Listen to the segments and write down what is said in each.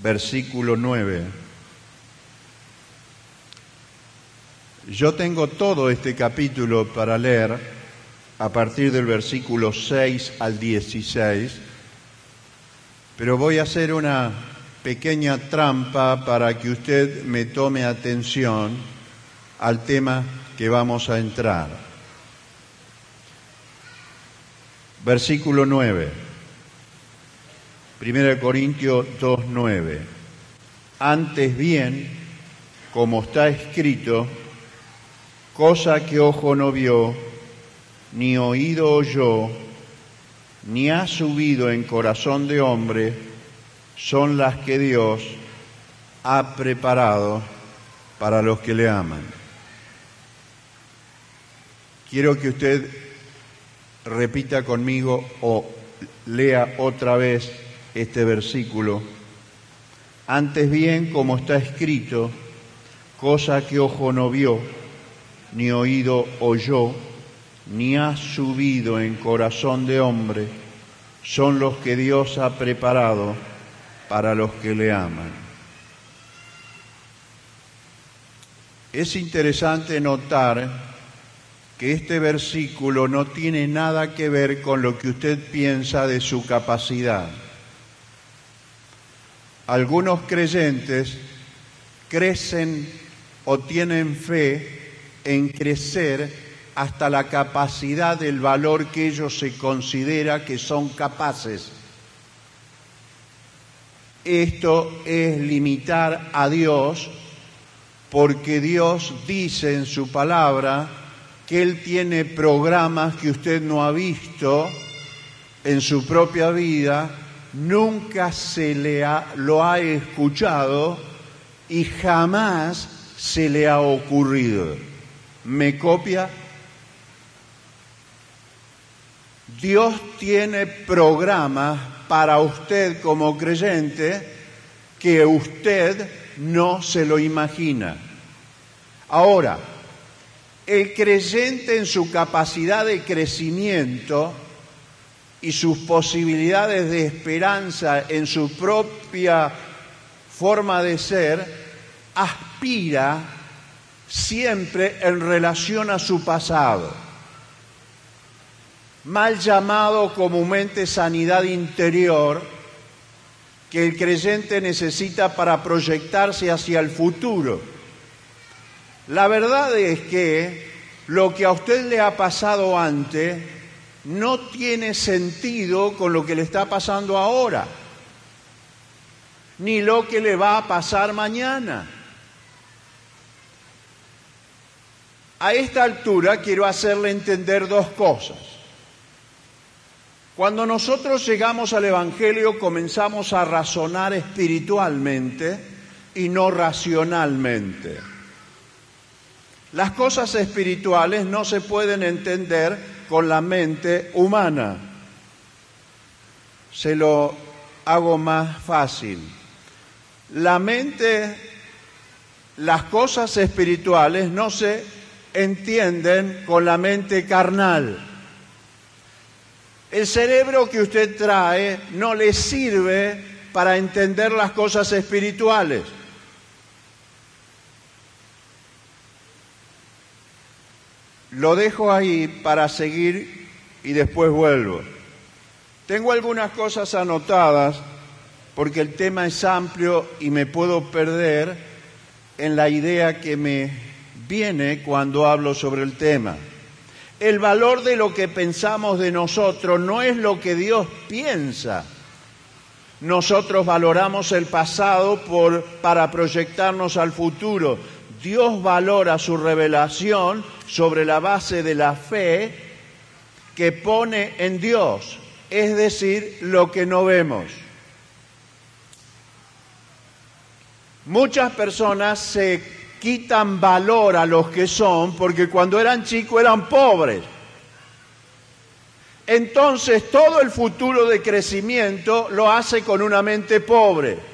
versículo 9. Yo tengo todo este capítulo para leer a partir del versículo 6 al 16, pero voy a hacer una pequeña trampa para que usted me tome atención al tema que vamos a entrar. Versículo 9, 1 Corintios 2:9. Antes bien, como está escrito, cosa que ojo no vio, ni oído oyó, ni ha subido en corazón de hombre, son las que Dios ha preparado para los que le aman. Quiero que usted repita conmigo o lea otra vez este versículo. Antes bien, como está escrito, cosa que ojo no vio, ni oído oyó, ni ha subido en corazón de hombre, son los que Dios ha preparado para los que le aman. Es interesante notar que este versículo no tiene nada que ver con lo que usted piensa de su capacidad. Algunos creyentes crecen o tienen fe en crecer hasta la capacidad del valor que ellos se considera que son capaces. Esto es limitar a Dios, porque Dios dice en su palabra que Él tiene programas que usted no ha visto en su propia vida, nunca lo ha escuchado y jamás se le ha ocurrido. ¿Me copia? Dios tiene programas para usted como creyente que usted no se lo imagina. Ahora, el creyente en su capacidad de crecimiento y sus posibilidades de esperanza en su propia forma de ser, aspira siempre en relación a su pasado, mal llamado comúnmente sanidad interior, que el creyente necesita para proyectarse hacia el futuro. La verdad es que lo que a usted le ha pasado antes no tiene sentido con lo que le está pasando ahora, ni lo que le va a pasar mañana. A esta altura quiero hacerle entender dos cosas. Cuando nosotros llegamos al Evangelio comenzamos a razonar espiritualmente y no racionalmente. Las cosas espirituales no se pueden entender con la mente humana. Se lo hago más fácil. Las cosas espirituales no se entienden con la mente carnal. El cerebro que usted trae no le sirve para entender las cosas espirituales. Lo dejo ahí para seguir y después vuelvo. Tengo algunas cosas anotadas porque el tema es amplio y me puedo perder en la idea que me viene cuando hablo sobre el tema. El valor de lo que pensamos de nosotros no es lo que Dios piensa. Nosotros valoramos el pasado para proyectarnos al futuro. Dios valora su revelación sobre la base de la fe que pone en Dios, es decir, lo que no vemos. Muchas personas se quitan valor a los que son porque cuando eran chicos eran pobres. Entonces todo el futuro de crecimiento lo hace con una mente pobre.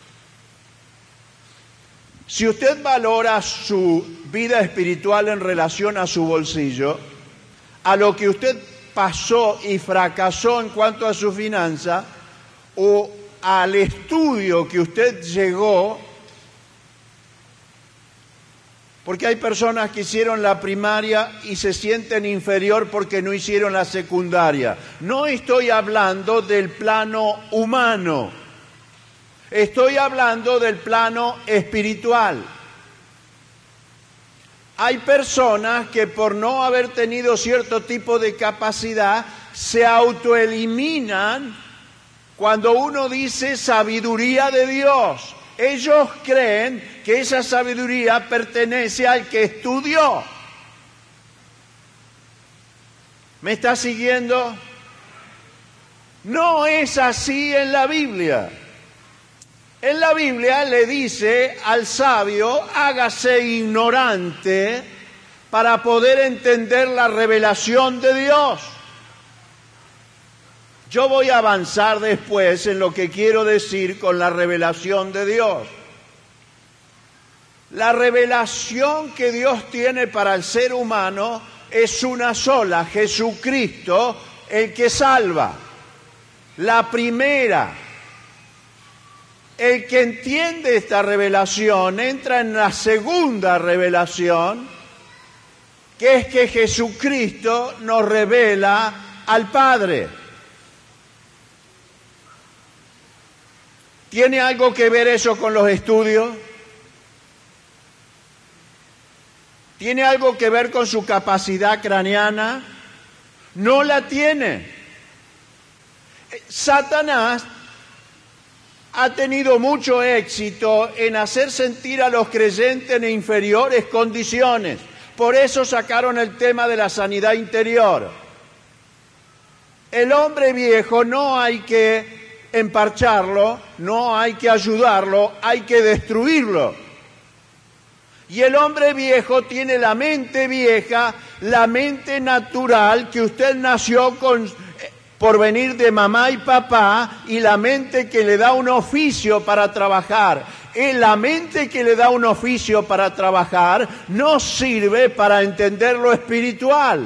Si usted valora su vida espiritual en relación a su bolsillo, a lo que usted pasó y fracasó en cuanto a su finanza, o al estudio que usted llegó, porque hay personas que hicieron la primaria y se sienten inferior porque no hicieron la secundaria. No estoy hablando del plano humano, estoy hablando del plano espiritual. Hay personas que por no haber tenido cierto tipo de capacidad se autoeliminan cuando uno dice sabiduría de Dios. Ellos creen que esa sabiduría pertenece al que estudió. ¿Me está siguiendo? No es así en la Biblia. En la Biblia le dice al sabio, hágase ignorante para poder entender la revelación de Dios. Yo voy a avanzar después en lo que quiero decir con la revelación de Dios. La revelación que Dios tiene para el ser humano es una sola, Jesucristo, el que salva. La primera. El que entiende esta revelación entra en la segunda revelación, que es que Jesucristo nos revela al Padre. ¿Tiene algo que ver eso con los estudios? ¿Tiene algo que ver con su capacidad craneana? No la tiene. Satanás ha tenido mucho éxito en hacer sentir a los creyentes en inferiores condiciones. Por eso sacaron el tema de la sanidad interior. El hombre viejo no hay que emparcharlo, no hay que ayudarlo, hay que destruirlo. Y el hombre viejo tiene la mente vieja, la mente natural que usted nació por venir de mamá y papá, y la mente que le da un oficio para trabajar. La mente que le da un oficio para trabajar no sirve para entender lo espiritual.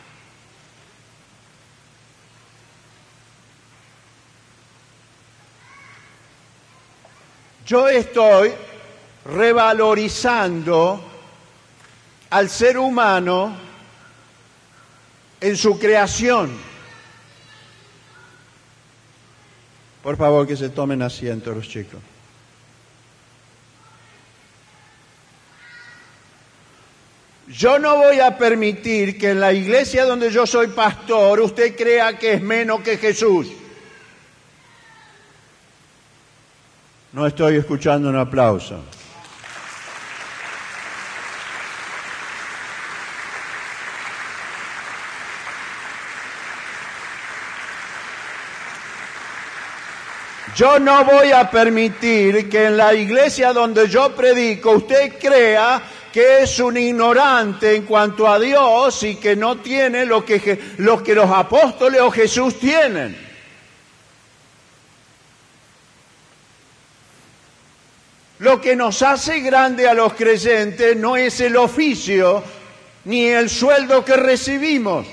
Yo estoy revalorizando al ser humano en su creación. Por favor, que se tomen asiento los chicos. Yo no voy a permitir que en la iglesia donde yo soy pastor usted crea que es menos que Jesús. No estoy escuchando un aplauso. Yo no voy a permitir que en la iglesia donde yo predico usted crea que es un ignorante en cuanto a Dios y que no tiene lo que los apóstoles o Jesús tienen. Lo que nos hace grande a los creyentes no es el oficio ni el sueldo que recibimos,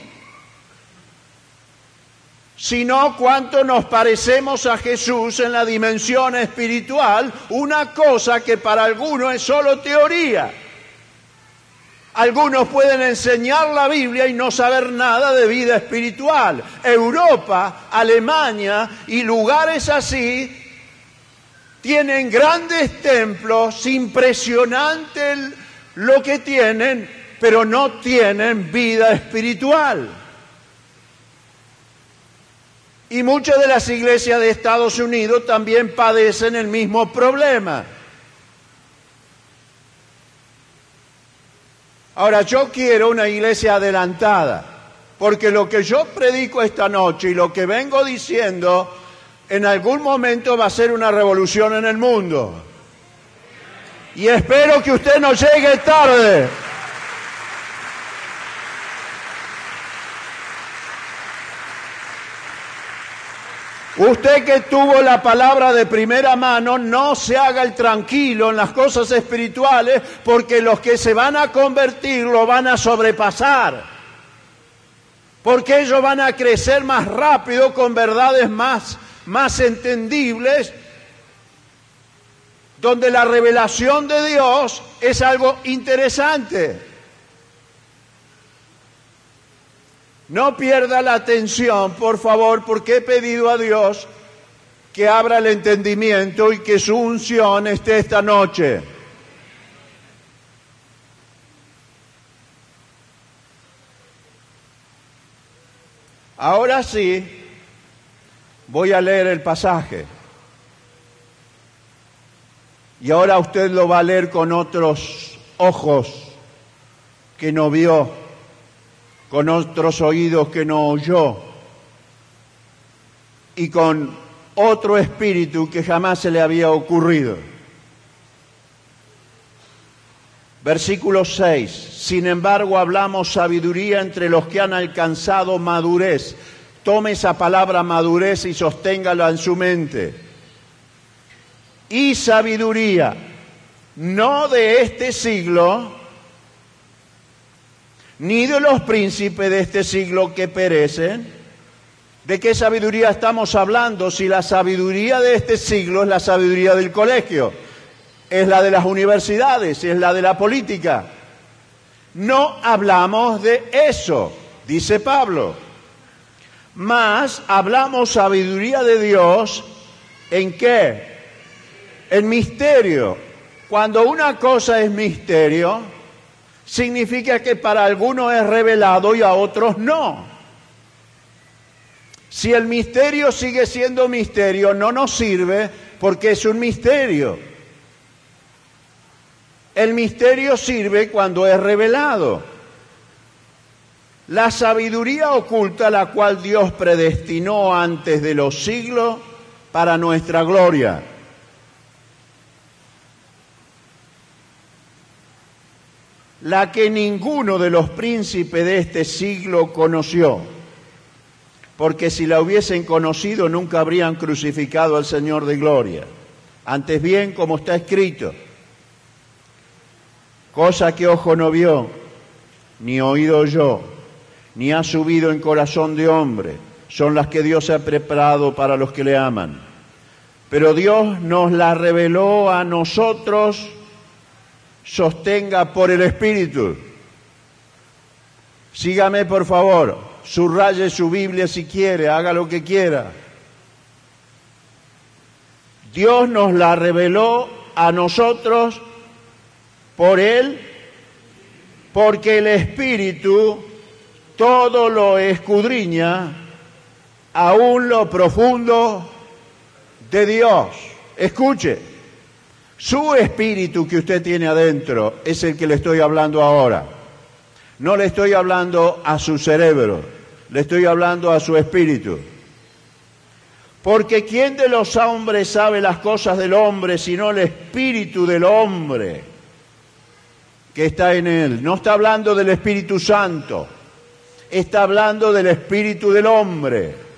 sino cuánto nos parecemos a Jesús en la dimensión espiritual, una cosa que para algunos es solo teoría. Algunos pueden enseñar la Biblia y no saber nada de vida espiritual. Europa, Alemania y lugares así tienen grandes templos, impresionante lo que tienen, pero no tienen vida espiritual. Y muchas de las iglesias de Estados Unidos también padecen el mismo problema. Ahora, yo quiero una iglesia adelantada, porque lo que yo predico esta noche y lo que vengo diciendo, en algún momento va a ser una revolución en el mundo. Y espero que usted no llegue tarde. Usted que tuvo la palabra de primera mano, no se haga el tranquilo en las cosas espirituales, porque los que se van a convertir lo van a sobrepasar. Porque ellos van a crecer más rápido con verdades más entendibles donde la revelación de Dios es algo interesante. No pierda la atención, por favor, porque he pedido a Dios que abra el entendimiento y que su unción esté esta noche. Ahora sí, voy a leer el pasaje. Y ahora usted lo va a leer con otros ojos que no vio, con otros oídos que no oyó, y con otro espíritu que jamás se le había ocurrido. Versículo 6. Sin embargo, hablamos sabiduría entre los que han alcanzado madurez. Tome esa palabra madurez y sosténgala en su mente. Y sabiduría, no de este siglo, ni de los príncipes de este siglo que perecen. ¿De qué sabiduría estamos hablando? Si la sabiduría de este siglo es la sabiduría del colegio, es la de las universidades, es la de la política. No hablamos de eso, dice Pablo. Mas hablamos sabiduría de Dios, ¿en qué? En misterio. Cuando una cosa es misterio, significa que para algunos es revelado y a otros no. Si el misterio sigue siendo misterio, no nos sirve porque es un misterio. El misterio sirve cuando es revelado. La sabiduría oculta, la cual Dios predestinó antes de los siglos para nuestra gloria. La que ninguno de los príncipes de este siglo conoció, porque si la hubiesen conocido nunca habrían crucificado al Señor de gloria. Antes bien, como está escrito, cosa que ojo no vio, ni oído oyó, ni ha subido en corazón de hombre, son las que Dios ha preparado para los que le aman. Pero Dios nos la reveló a nosotros. Sostenga por el Espíritu. Sígame, por favor. Subraye su Biblia si quiere, haga lo que quiera. Dios nos la reveló a nosotros por Él, porque el Espíritu todo lo escudriña, aún lo profundo de Dios. Escuche. Su espíritu que usted tiene adentro es el que le estoy hablando ahora. No le estoy hablando a su cerebro, le estoy hablando a su espíritu. Porque ¿quién de los hombres sabe las cosas del hombre sino el espíritu del hombre que está en él? No está hablando del Espíritu Santo, está hablando del espíritu del hombre.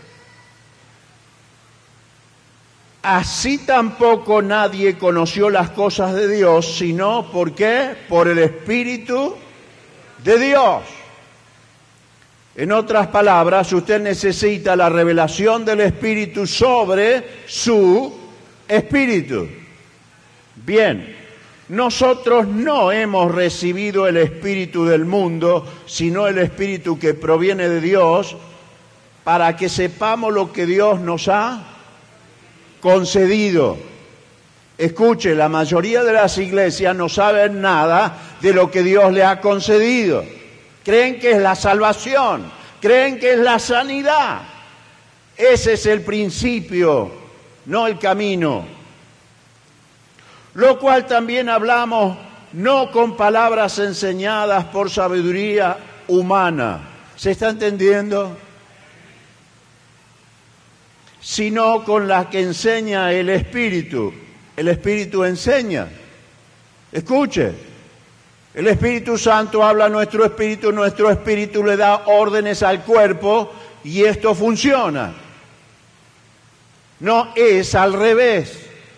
Así tampoco nadie conoció las cosas de Dios, sino, ¿por qué? Por el Espíritu de Dios. En otras palabras, usted necesita la revelación del Espíritu sobre su espíritu. Bien, nosotros no hemos recibido el espíritu del mundo, sino el Espíritu que proviene de Dios, para que sepamos lo que Dios nos ha concedido. Escuche, la mayoría de las iglesias no saben nada de lo que Dios le ha concedido. Creen que es la salvación, creen que es la sanidad. Ese es el principio, no el camino. Lo cual también hablamos no con palabras enseñadas por sabiduría humana. ¿Se está entendiendo? Sino con la que enseña el Espíritu. El Espíritu enseña. Escuche, el Espíritu Santo habla a nuestro espíritu le da órdenes al cuerpo y esto funciona. No es al revés.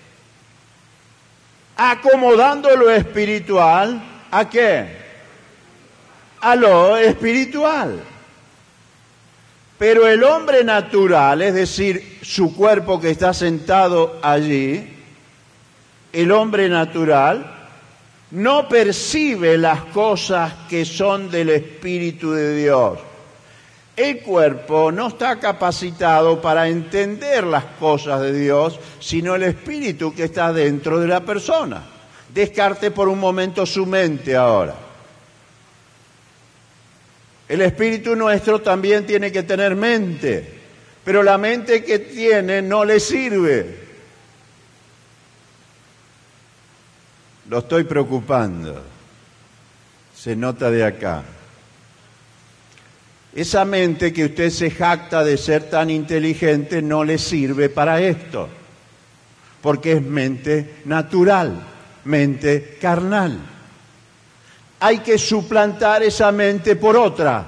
Acomodando lo espiritual, ¿a qué? A lo espiritual. Pero el hombre natural, es decir, su cuerpo que está sentado allí, el hombre natural no percibe las cosas que son del Espíritu de Dios. El cuerpo no está capacitado para entender las cosas de Dios, sino el espíritu que está dentro de la persona. Descarte por un momento su mente ahora. El espíritu nuestro también tiene que tener mente, pero la mente que tiene no le sirve. Lo estoy preocupando, se nota de acá. Esa mente que usted se jacta de ser tan inteligente no le sirve para esto, porque es mente natural, mente carnal. Hay que suplantar esa mente por otra.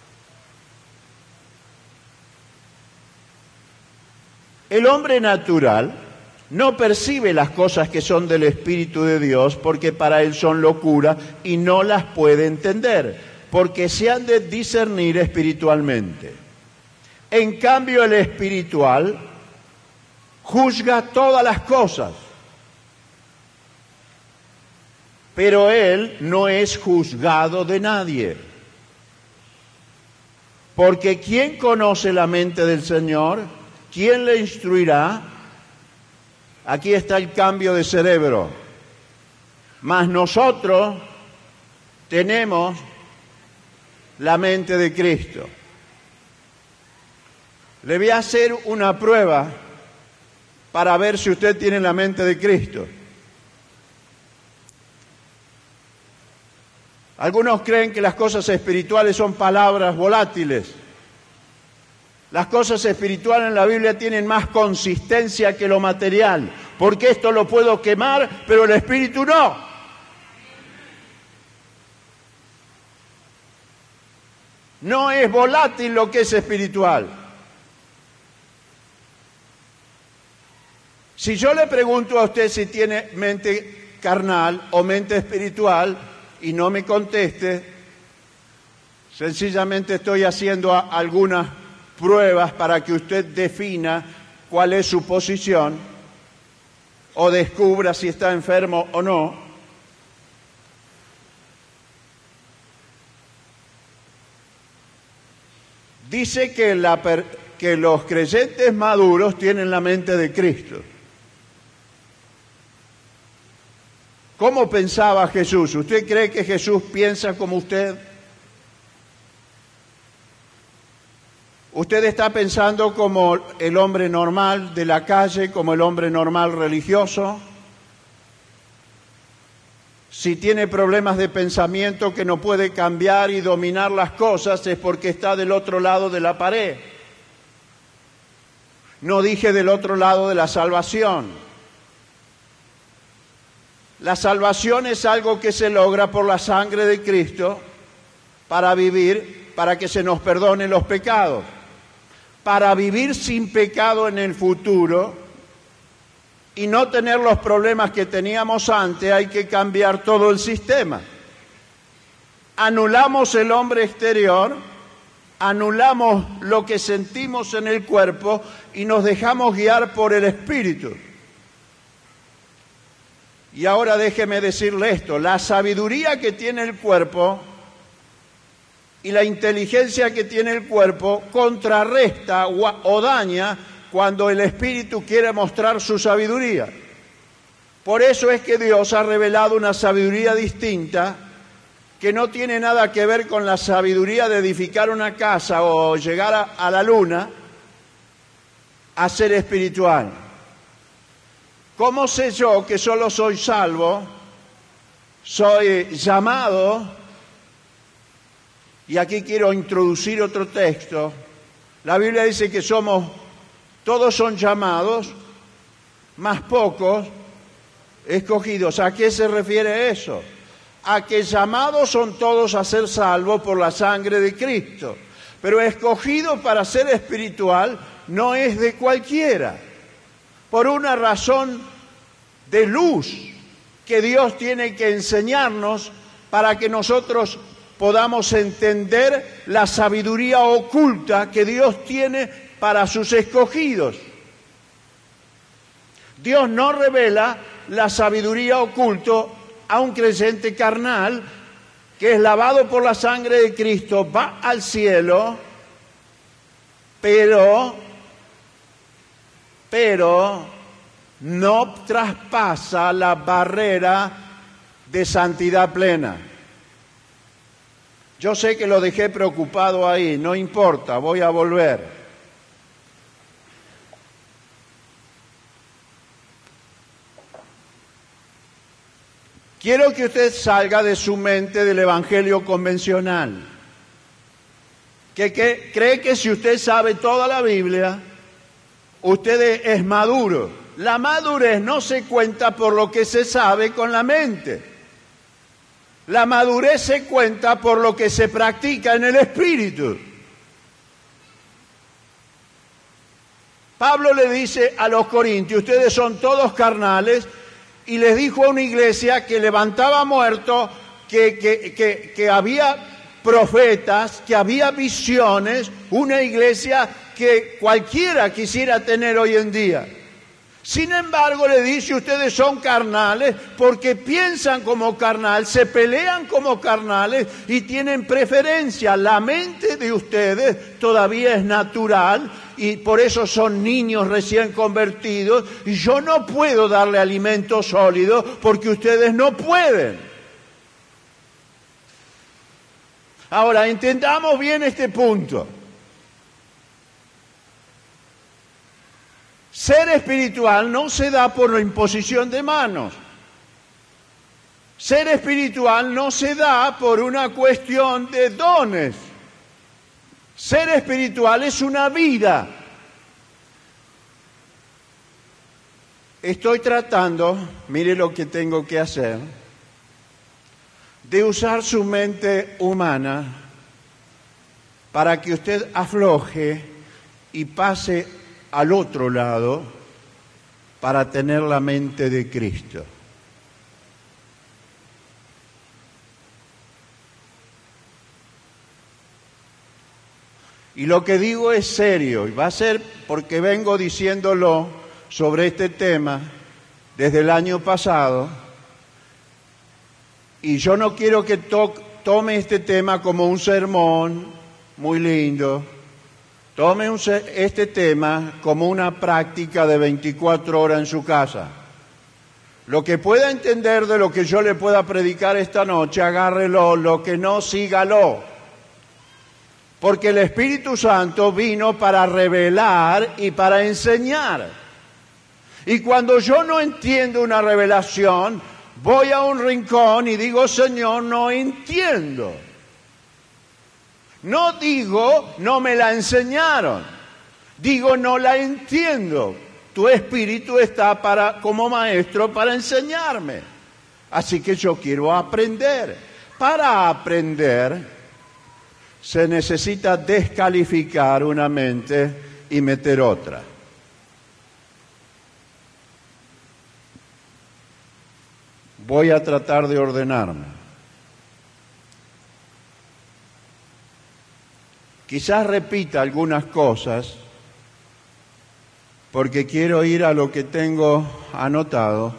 El hombre natural no percibe las cosas que son del Espíritu de Dios porque para él son locura y no las puede entender, porque se han de discernir espiritualmente. En cambio, el espiritual juzga todas las cosas, pero él no es juzgado de nadie. Porque ¿quién conoce la mente del Señor? ¿Quién le instruirá? Aquí está el cambio de cerebro. Mas nosotros tenemos la mente de Cristo. Le voy a hacer una prueba para ver si usted tiene la mente de Cristo. Algunos creen que las cosas espirituales son palabras volátiles. Las cosas espirituales en la Biblia tienen más consistencia que lo material, porque esto lo puedo quemar, pero el espíritu no. No es volátil lo que es espiritual. Si yo le pregunto a usted si tiene mente carnal o mente espiritual y no me conteste, sencillamente estoy haciendo algunas pruebas para que usted defina cuál es su posición o descubra si está enfermo o no. Dice que los creyentes maduros tienen la mente de Cristo. ¿Cómo pensaba Jesús? ¿Usted cree que Jesús piensa como usted? ¿Usted está pensando como el hombre normal de la calle, como el hombre normal religioso? Si tiene problemas de pensamiento que no puede cambiar y dominar las cosas es porque está del otro lado de la pared. No dije del otro lado de la salvación. La salvación es algo que se logra por la sangre de Cristo para vivir, para que se nos perdonen los pecados. Para vivir sin pecado en el futuro y no tener los problemas que teníamos antes, hay que cambiar todo el sistema. Anulamos el hombre exterior, anulamos lo que sentimos en el cuerpo y nos dejamos guiar por el Espíritu. Y ahora déjeme decirle esto, la sabiduría que tiene el cuerpo y la inteligencia que tiene el cuerpo contrarresta o daña cuando el Espíritu quiere mostrar su sabiduría. Por eso es que Dios ha revelado una sabiduría distinta que no tiene nada que ver con la sabiduría de edificar una casa o llegar a la luna, a ser espiritual. ¿Cómo sé yo que solo soy salvo? Soy llamado. Y aquí quiero introducir otro texto. La Biblia dice que todos son llamados, más pocos escogidos. ¿A qué se refiere eso? A que llamados son todos a ser salvos por la sangre de Cristo. Pero escogido para ser espiritual no es de cualquiera. Por una razón de luz que Dios tiene que enseñarnos para que nosotros podamos entender la sabiduría oculta que Dios tiene para sus escogidos. Dios no revela la sabiduría oculta a un creyente carnal que es lavado por la sangre de Cristo, va al cielo, pero no traspasa la barrera de santidad plena. Yo sé que lo dejé preocupado ahí, no importa, voy a volver. Quiero que usted salga de su mente del evangelio convencional, que cree que si usted sabe toda la Biblia, usted es maduro. La madurez no se cuenta por lo que se sabe con la mente. La madurez se cuenta por lo que se practica en el espíritu. Pablo le dice a los corintios, ustedes son todos carnales, y les dijo a una iglesia que levantaba muertos, que había profetas, que había visiones, una iglesia que cualquiera quisiera tener hoy en día. Sin embargo, le dice, ustedes son carnales porque piensan como carnal, se pelean como carnales y tienen preferencia. La mente de ustedes todavía es natural y por eso son niños recién convertidos y yo no puedo darle alimento sólido porque ustedes no pueden. Ahora, entendamos bien este punto. Ser espiritual no se da por la imposición de manos. Ser espiritual no se da por una cuestión de dones. Ser espiritual es una vida. Estoy tratando, mire lo que tengo que hacer, de usar su mente humana para que usted afloje y pase al otro lado para tener la mente de Cristo. Y lo que digo es serio, y va a ser porque vengo diciéndolo sobre este tema desde el año pasado, y yo no quiero que tome este tema como un sermón muy lindo. Tome este tema como una práctica de 24 horas en su casa. Lo que pueda entender de lo que yo le pueda predicar esta noche, agárrelo, lo que no, sígalo. Porque el Espíritu Santo vino para revelar y para enseñar. Y cuando yo no entiendo una revelación, voy a un rincón y digo, Señor, no entiendo. No digo, no me la enseñaron. Digo, no la entiendo. Tu espíritu está como maestro para enseñarme. Así que yo quiero aprender. Para aprender, se necesita descalificar una mente y meter otra. Voy a tratar de ordenarme. Quizás repita algunas cosas porque quiero ir a lo que tengo anotado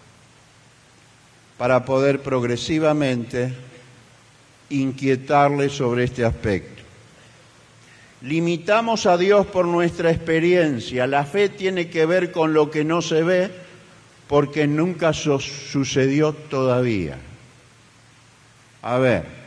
para poder progresivamente inquietarle sobre este aspecto. Limitamos a Dios por nuestra experiencia. La fe tiene que ver con lo que no se ve porque nunca sucedió todavía. A ver.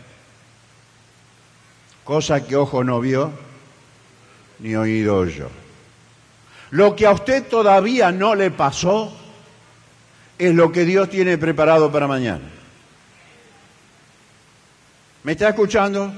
Cosa que ojo no vio, ni oído oyó. Lo que a usted todavía no le pasó, es lo que Dios tiene preparado para mañana. ¿Me está escuchando?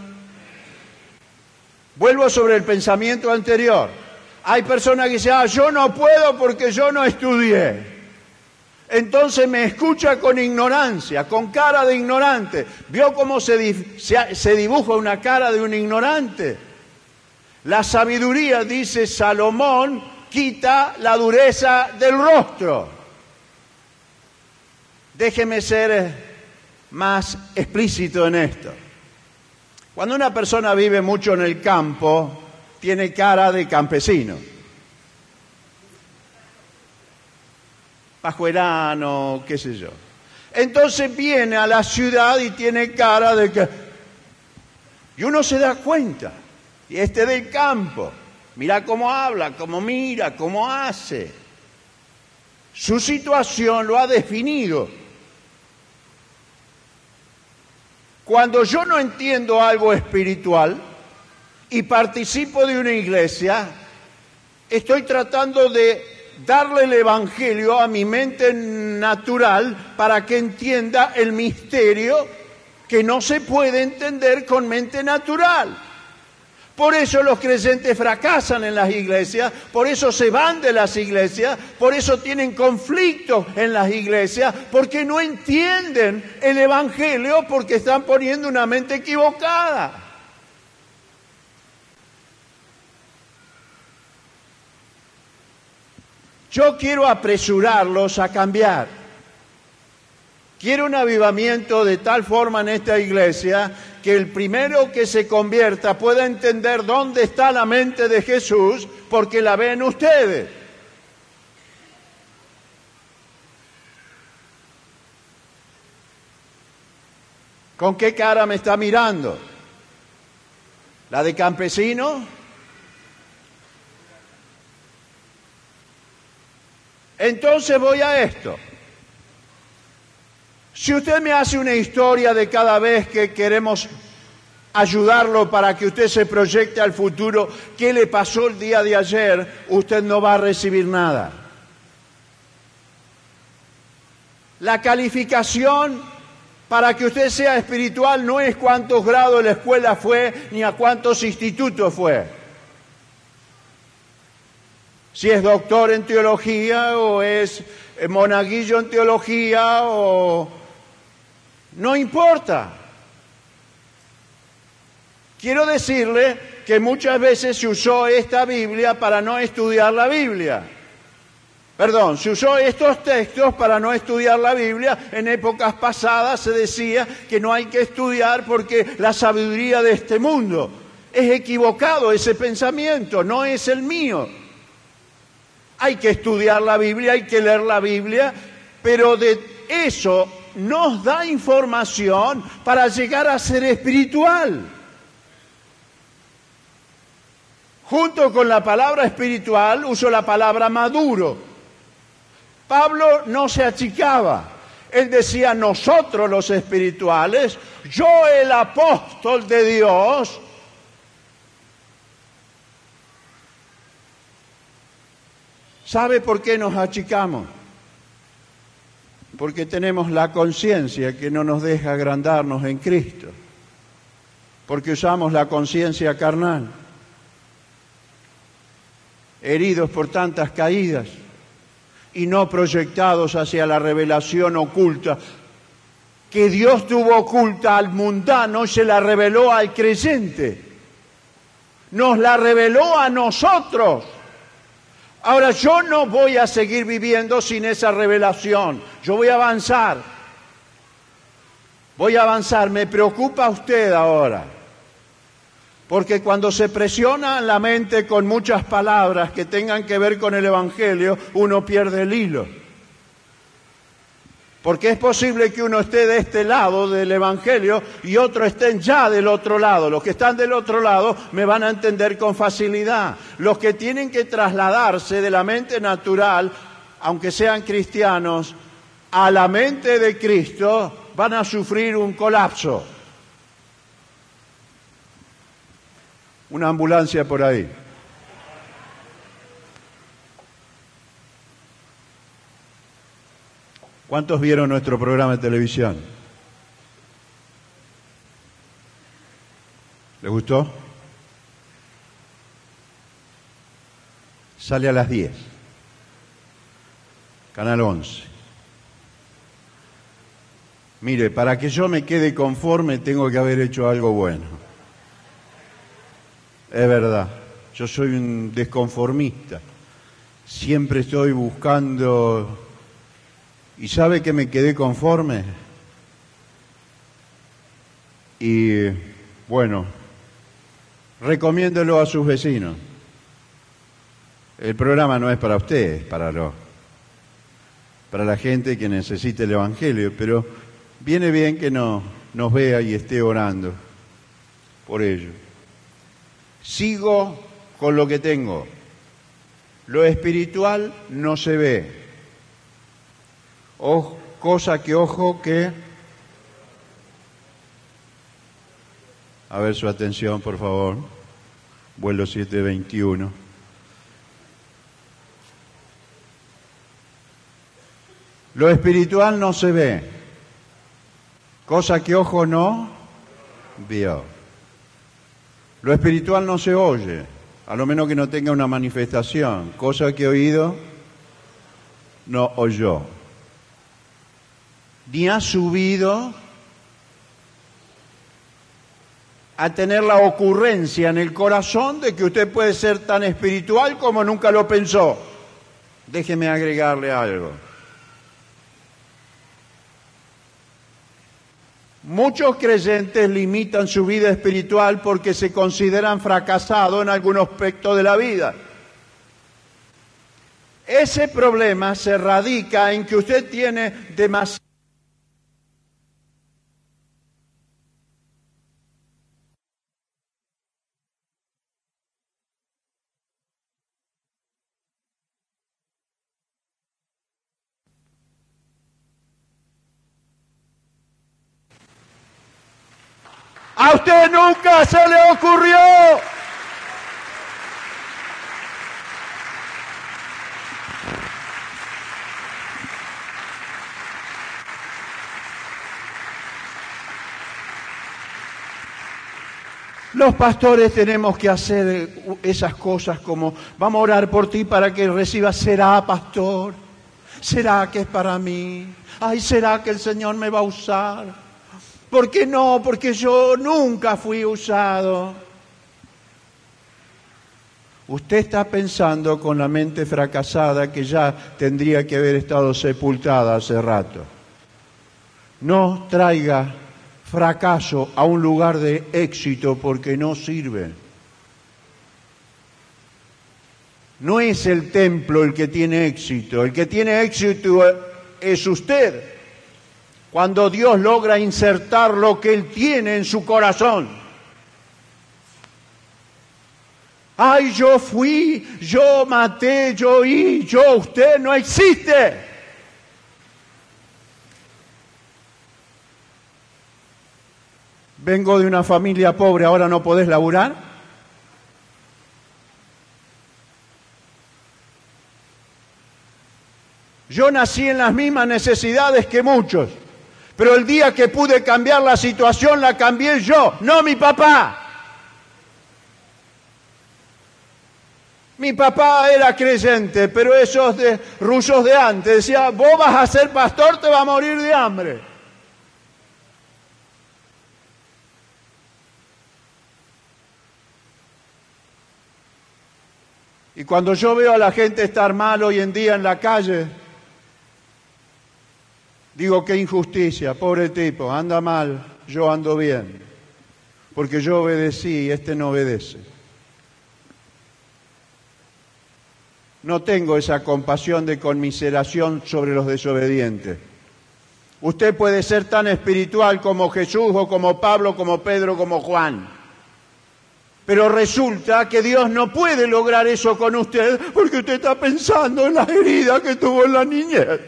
Vuelvo sobre el pensamiento anterior. Hay personas que dicen, yo no puedo porque yo no estudié. Entonces me escucha con ignorancia, con cara de ignorante. ¿Vio cómo se dibuja una cara de un ignorante? La sabiduría, dice Salomón, quita la dureza del rostro. Déjeme ser más explícito en esto. Cuando una persona vive mucho en el campo, tiene cara de campesino. pajuerano, qué sé yo. Entonces viene a la ciudad y tiene cara de que... Y uno se da cuenta, y del campo, mira cómo habla, cómo mira, cómo hace. Su situación lo ha definido. Cuando yo no entiendo algo espiritual y participo de una iglesia, estoy tratando de darle el evangelio a mi mente natural para que entienda el misterio que no se puede entender con mente natural. Por eso los creyentes fracasan en las iglesias, por eso se van de las iglesias, por eso tienen conflictos en las iglesias, porque no entienden el evangelio, porque están poniendo una mente equivocada. Yo quiero apresurarlos a cambiar. Quiero un avivamiento de tal forma en esta iglesia que el primero que se convierta pueda entender dónde está la mente de Jesús, porque la ven ustedes. ¿Con qué cara me está mirando? ¿La de campesino? Entonces voy a esto. Si usted me hace una historia de cada vez que queremos ayudarlo para que usted se proyecte al futuro, qué le pasó el día de ayer, usted no va a recibir nada. La calificación para que usted sea espiritual no es cuántos grados de la escuela fue, ni a cuántos institutos fue. Si es doctor en teología o es monaguillo en teología o... No importa. Quiero decirle que muchas veces se usó esta Biblia para no estudiar la Biblia. Perdón, se usó estos textos para no estudiar la Biblia. En épocas pasadas se decía que no hay que estudiar porque la sabiduría de este mundo. Es equivocado ese pensamiento, no es el mío. Hay que estudiar la Biblia, hay que leer la Biblia, pero de eso nos da información para llegar a ser espiritual. Junto con la palabra espiritual uso la palabra maduro. Pablo no se achicaba. Él decía, nosotros los espirituales, yo el apóstol de Dios. ¿Sabe por qué nos achicamos? Porque tenemos la conciencia que no nos deja agrandarnos en Cristo. Porque usamos la conciencia carnal. Heridos por tantas caídas y no proyectados hacia la revelación oculta que Dios tuvo oculta al mundano y se la reveló al creyente. Nos la reveló a nosotros. Ahora, yo no voy a seguir viviendo sin esa revelación. Yo voy a avanzar. Voy a avanzar. Me preocupa usted ahora. Porque cuando se presiona la mente con muchas palabras que tengan que ver con el Evangelio, uno pierde el hilo. Porque es posible que uno esté de este lado del Evangelio y otro estén ya del otro lado. Los que están del otro lado me van a entender con facilidad. Los que tienen que trasladarse de la mente natural, aunque sean cristianos, a la mente de Cristo, van a sufrir un colapso. Una ambulancia por ahí. ¿Cuántos vieron nuestro programa de televisión? ¿Les gustó? Sale a las 10. Canal 11. Mire, para que yo me quede conforme tengo que haber hecho algo bueno. Es verdad, yo soy un desconformista. Siempre estoy buscando... ¿Y sabe que me quedé conforme? Y bueno, recomiéndelo a sus vecinos. El programa no es para ustedes, para los... para la gente que necesite el Evangelio, pero viene bien que nos vea y esté orando por ello. Sigo con lo que tengo. Lo espiritual no se ve. Cosa que, ojo, que... A ver su atención, por favor. Vuelo 721. Lo espiritual no se ve. Cosa que ojo no vio. Lo espiritual no se oye, a lo menos que no tenga una manifestación. Cosa que oído no oyó. Ni ha subido a tener la ocurrencia en el corazón de que usted puede ser tan espiritual como nunca lo pensó. Déjeme agregarle algo. Muchos creyentes limitan su vida espiritual porque se consideran fracasados en algún aspecto de la vida. Ese problema se radica en que usted tiene demasiado. ¡A usted nunca se le ocurrió! Los pastores tenemos que hacer esas cosas como, vamos a orar por ti para que recibas, ¿será, pastor? ¿Será que es para mí? Ay, ¿será que el Señor me va a usar? ¿Por qué no? Porque yo nunca fui usado. Usted está pensando con la mente fracasada que ya tendría que haber estado sepultada hace rato. No traiga fracaso a un lugar de éxito porque no sirve. No es el templo el que tiene éxito. El que tiene éxito es usted. Cuando Dios logra insertar lo que Él tiene en su corazón. Ay, yo fui, yo maté, yo oí, yo, usted no existe. Vengo de una familia pobre, ¿ahora no podés laburar? Yo nací en las mismas necesidades que muchos. Pero el día que pude cambiar la situación, la cambié yo, no mi papá. Mi papá era creyente, pero esos rusos de antes decían, vos vas a ser pastor, te vas a morir de hambre. Y cuando yo veo a la gente estar mal hoy en día en la calle, digo, qué injusticia, pobre tipo, anda mal, yo ando bien, porque yo obedecí y este no obedece. No tengo esa compasión de conmiseración sobre los desobedientes. Usted puede ser tan espiritual como Jesús o como Pablo, como Pedro, como Juan. Pero resulta que Dios no puede lograr eso con usted porque usted está pensando en las heridas que tuvo en la niñez.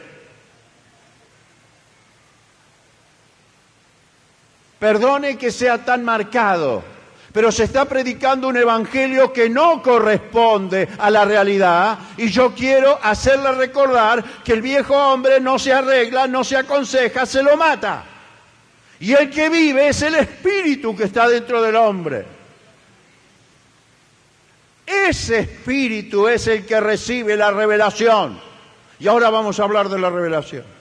Perdone que sea tan marcado, pero se está predicando un evangelio que no corresponde a la realidad y yo quiero hacerle recordar que el viejo hombre no se arregla, no se aconseja, se lo mata. Y el que vive es el espíritu que está dentro del hombre. Ese espíritu es el que recibe la revelación. Y ahora vamos a hablar de la revelación.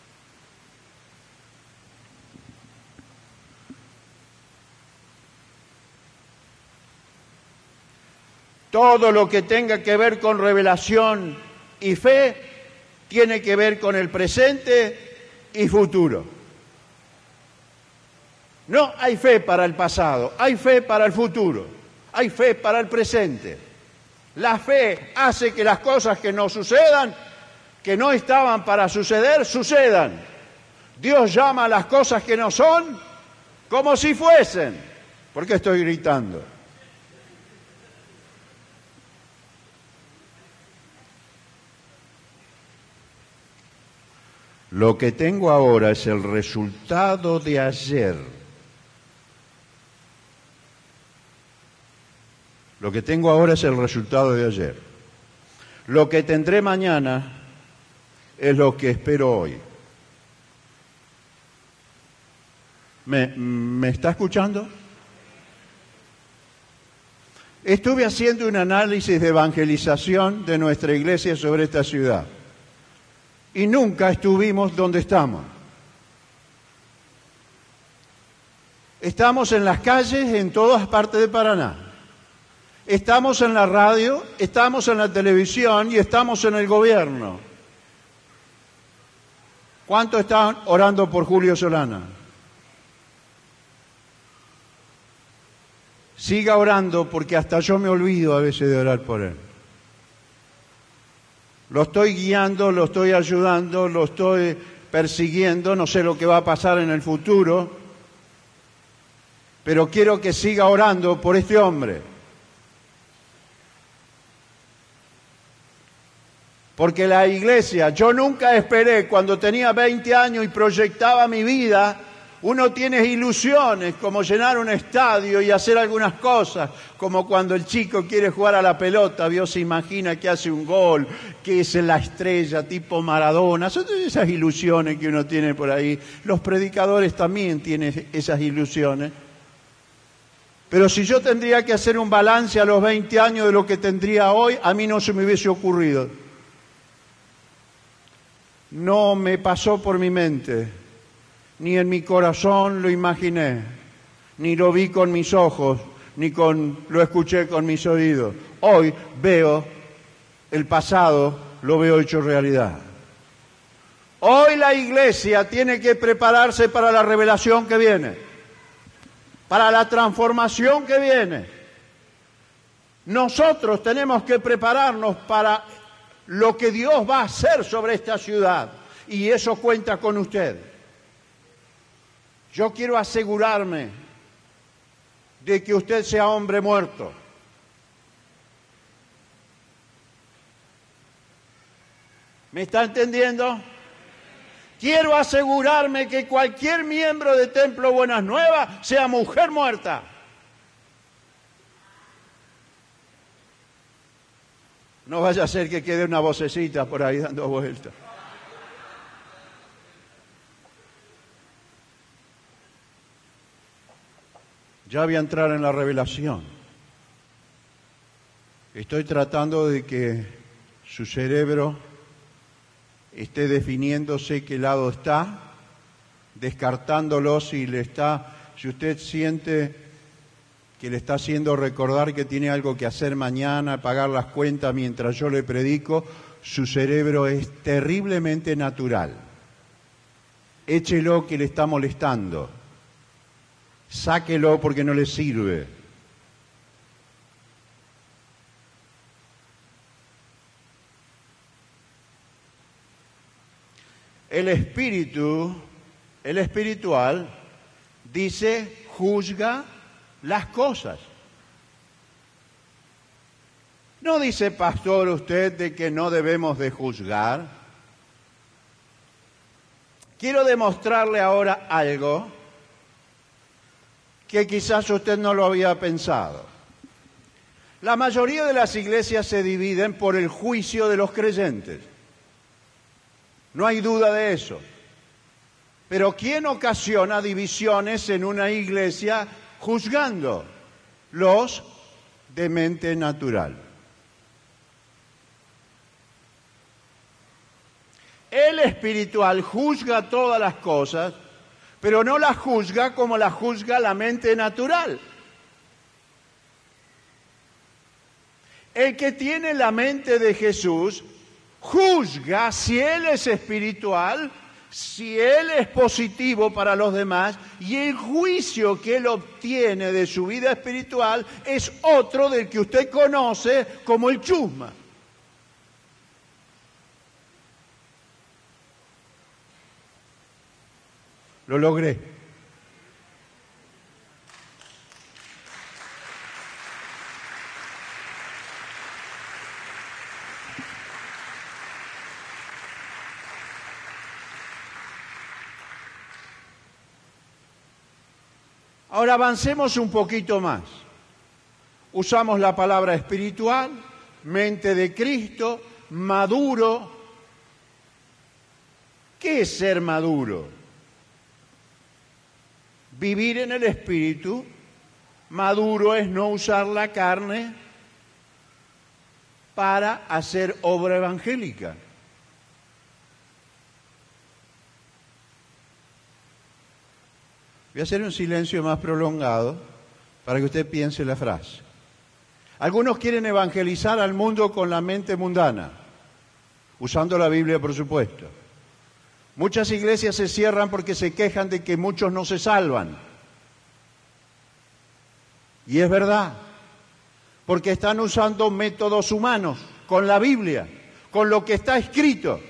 Todo lo que tenga que ver con revelación y fe tiene que ver con el presente y futuro. No hay fe para el pasado, hay fe para el futuro, hay fe para el presente. La fe hace que las cosas que nos sucedan que no estaban para suceder, sucedan. Dios llama a las cosas que no son como si fuesen. ¿Por qué estoy gritando? Lo que tengo ahora es el resultado de ayer. Lo que tengo ahora es el resultado de ayer. Lo que tendré mañana es lo que espero hoy. ¿Me está escuchando? Estuve haciendo un análisis de evangelización de nuestra iglesia sobre esta ciudad. Y nunca estuvimos donde estamos. Estamos en las calles en todas partes de Paraná. Estamos en la radio, estamos en la televisión y estamos en el gobierno. ¿Cuántos están orando por Julio Solana? Siga orando porque hasta yo me olvido a veces de orar por él. Lo estoy guiando, lo estoy ayudando, lo estoy persiguiendo, no sé lo que va a pasar en el futuro, pero quiero que siga orando por este hombre. Porque la iglesia, yo nunca esperé, cuando tenía 20 años y proyectaba mi vida, uno tiene ilusiones como llenar un estadio y hacer algunas cosas, como cuando el chico quiere jugar a la pelota, Dios se imagina que hace un gol, que es la estrella tipo Maradona, son esas ilusiones que uno tiene por ahí. Los predicadores también tienen esas ilusiones. Pero si yo tendría que hacer un balance a los 20 años de lo que tendría hoy, a mí no se me hubiese ocurrido. No me pasó por mi mente. Ni en mi corazón lo imaginé, ni lo vi con mis ojos, ni lo escuché con mis oídos. Hoy veo el pasado, lo veo hecho realidad. Hoy la iglesia tiene que prepararse para la revelación que viene, para la transformación que viene. Nosotros tenemos que prepararnos para lo que Dios va a hacer sobre esta ciudad, y eso cuenta con usted. Yo quiero asegurarme de que usted sea hombre muerto. ¿Me está entendiendo? Quiero asegurarme que cualquier miembro de Templo Buenas Nuevas sea mujer muerta. No vaya a ser que quede una vocecita por ahí dando vueltas. Ya voy a entrar en la revelación. Estoy tratando de que su cerebro esté definiéndose qué lado está, descartándolo si usted siente que le está haciendo recordar que tiene algo que hacer mañana, pagar las cuentas mientras yo le predico, su cerebro es terriblemente natural. Échelo que le está molestando. Sáquelo porque no le sirve. El espiritual, dice, juzga las cosas. ¿No dice, pastor, usted de que no debemos de juzgar? Quiero demostrarle ahora algo que quizás usted no lo había pensado. La mayoría de las iglesias se dividen por el juicio de los creyentes. No hay duda de eso. Pero ¿quién ocasiona divisiones en una iglesia juzgando? Los de mente natural. El espiritual juzga todas las cosas, pero no las juzga como las juzga la mente natural. El que tiene la mente de Jesús juzga si Él es espiritual, si Él es positivo para los demás, y el juicio que Él obtiene de su vida espiritual es otro del que usted conoce como el chusma. Lo logré. Ahora avancemos un poquito más. Usamos la palabra espiritual, mente de Cristo, maduro. ¿Qué es ser maduro? Vivir en el espíritu. Maduro es no usar la carne para hacer obra evangélica. Voy a hacer un silencio más prolongado para que usted piense la frase. Algunos quieren evangelizar al mundo con la mente mundana, usando la Biblia, por supuesto. Muchas iglesias se cierran porque se quejan de que muchos no se salvan. Y es verdad, porque están usando métodos humanos, con la Biblia, con lo que está escrito.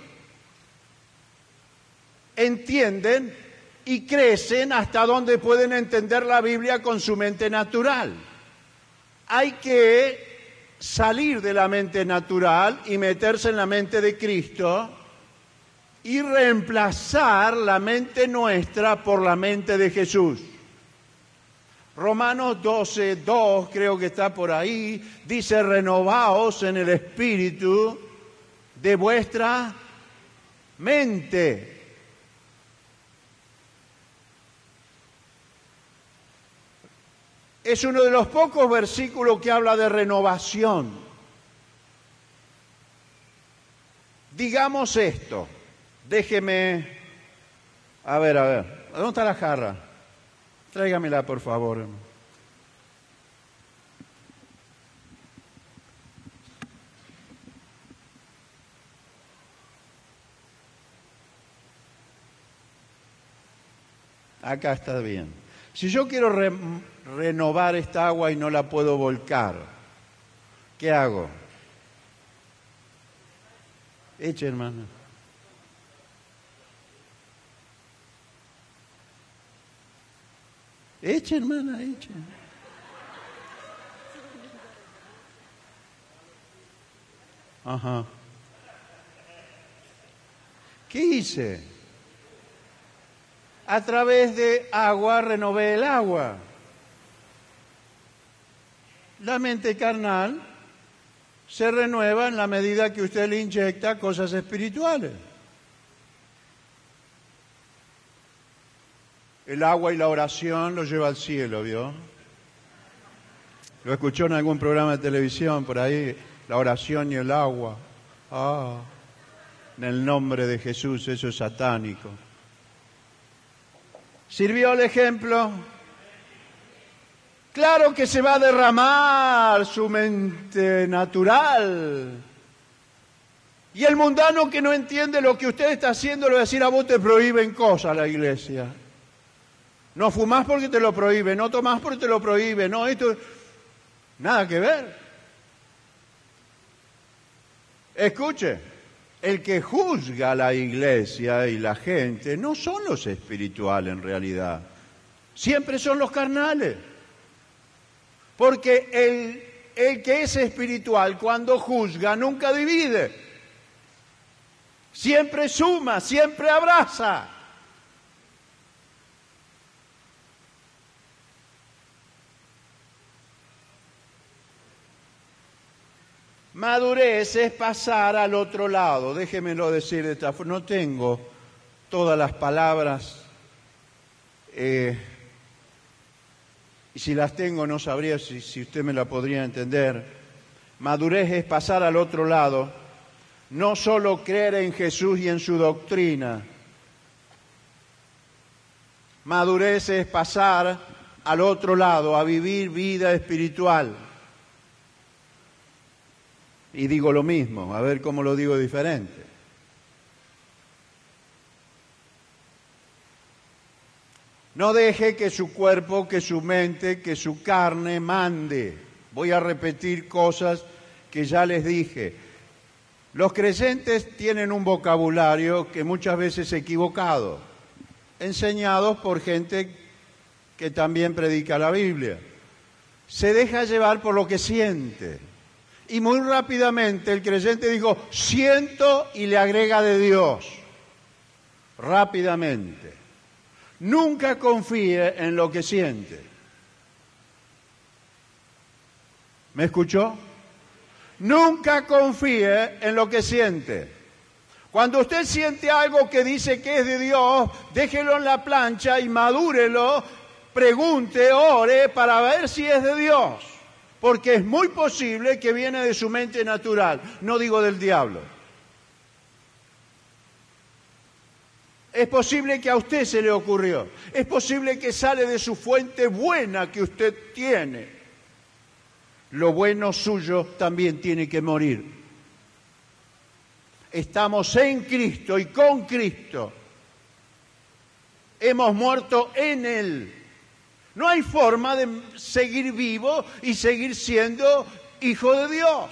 Entienden y crecen hasta donde pueden entender la Biblia con su mente natural. Hay que salir de la mente natural y meterse en la mente de Cristo y reemplazar la mente nuestra por la mente de Jesús. Romanos 12:2, creo que está por ahí, dice: renovaos en el espíritu de vuestra mente. Es uno de los pocos versículos que habla de renovación. Digamos esto. Déjeme. A ver. ¿Dónde está la jarra? Tráigamela, por favor. Acá está bien. Si yo quiero renovar esta agua y no la puedo volcar, ¿qué hago? Eche, hermano. Eche, hermana, eche. Ajá. ¿Qué hice? A través de agua renové el agua. La mente carnal se renueva en la medida que usted le inyecta cosas espirituales. El agua y la oración lo lleva al cielo, ¿vio? Lo escuchó en algún programa de televisión por ahí, la oración y el agua. En el nombre de Jesús, eso es satánico. ¿Sirvió el ejemplo? Claro que se va a derramar su mente natural. Y el mundano que no entiende lo que usted está haciendo le va a decir: a vos te prohíben cosas la iglesia. No fumás porque te lo prohíbe, no tomás porque te lo prohíbe, no, esto... Nada que ver. Escuche, el que juzga a la iglesia y la gente no son los espirituales en realidad. Siempre son los carnales. Porque el que es espiritual cuando juzga nunca divide. Siempre suma, siempre abraza. Madurez es pasar al otro lado. Déjemelo decir de esta forma. No tengo todas las palabras. Y si las tengo no sabría si usted me la podría entender. Madurez es pasar al otro lado. No solo creer en Jesús y en su doctrina. Madurez es pasar al otro lado, a vivir vida espiritual. Y digo lo mismo, a ver cómo lo digo diferente. No deje que su cuerpo, que su mente, que su carne mande. Voy a repetir cosas que ya les dije. Los creyentes tienen un vocabulario que muchas veces es equivocado. enseñados por gente que también predica la Biblia. Se deja llevar por lo que siente. Y muy rápidamente el creyente dijo, siento, y le agrega de Dios. Rápidamente. Nunca confíe en lo que siente. ¿Me escuchó? Nunca confíe en lo que siente. Cuando usted siente algo que dice que es de Dios, déjelo en la plancha y madúrelo, pregunte, ore para ver si es de Dios. Porque es muy posible que viene de su mente natural, no digo del diablo. Es posible que a usted se le ocurrió. Es posible que sale de su fuente buena que usted tiene. Lo bueno suyo también tiene que morir. Estamos en Cristo y con Cristo. Hemos muerto en Él. No hay forma de seguir vivo y seguir siendo hijo de Dios.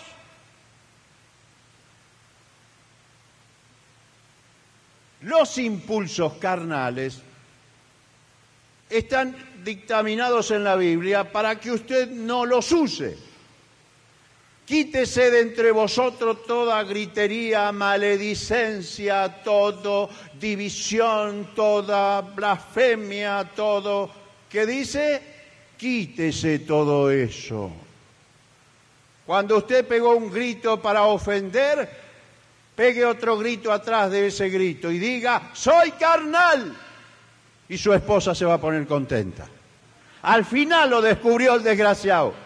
Los impulsos carnales están dictaminados en la Biblia para que usted no los use. Quítese de entre vosotros toda gritería, maledicencia, toda división, toda blasfemia, todo. ¿Qué dice? Quítese todo eso. Cuando usted pegó un grito para ofender, pegue otro grito atrás de ese grito y diga, soy carnal. Y su esposa se va a poner contenta. Al final lo descubrió el desgraciado.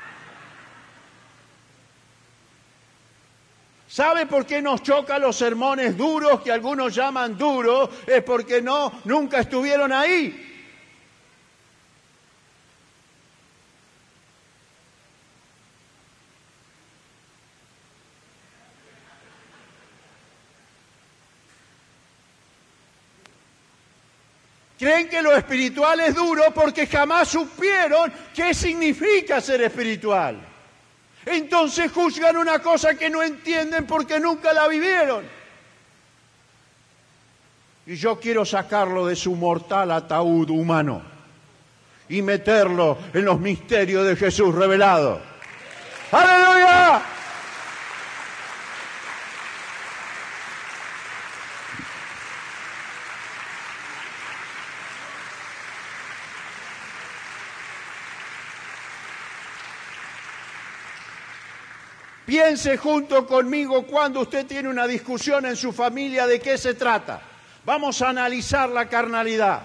¿Sabe por qué nos chocan los sermones duros, que algunos llaman duros? Es porque nunca estuvieron ahí. Creen que lo espiritual es duro porque jamás supieron qué significa ser espiritual. Entonces juzgan una cosa que no entienden porque nunca la vivieron. Y yo quiero sacarlo de su mortal ataúd humano y meterlo en los misterios de Jesús revelado. ¡Aleluya! Piense junto conmigo cuando usted tiene una discusión en su familia, ¿de qué se trata? Vamos a analizar la carnalidad.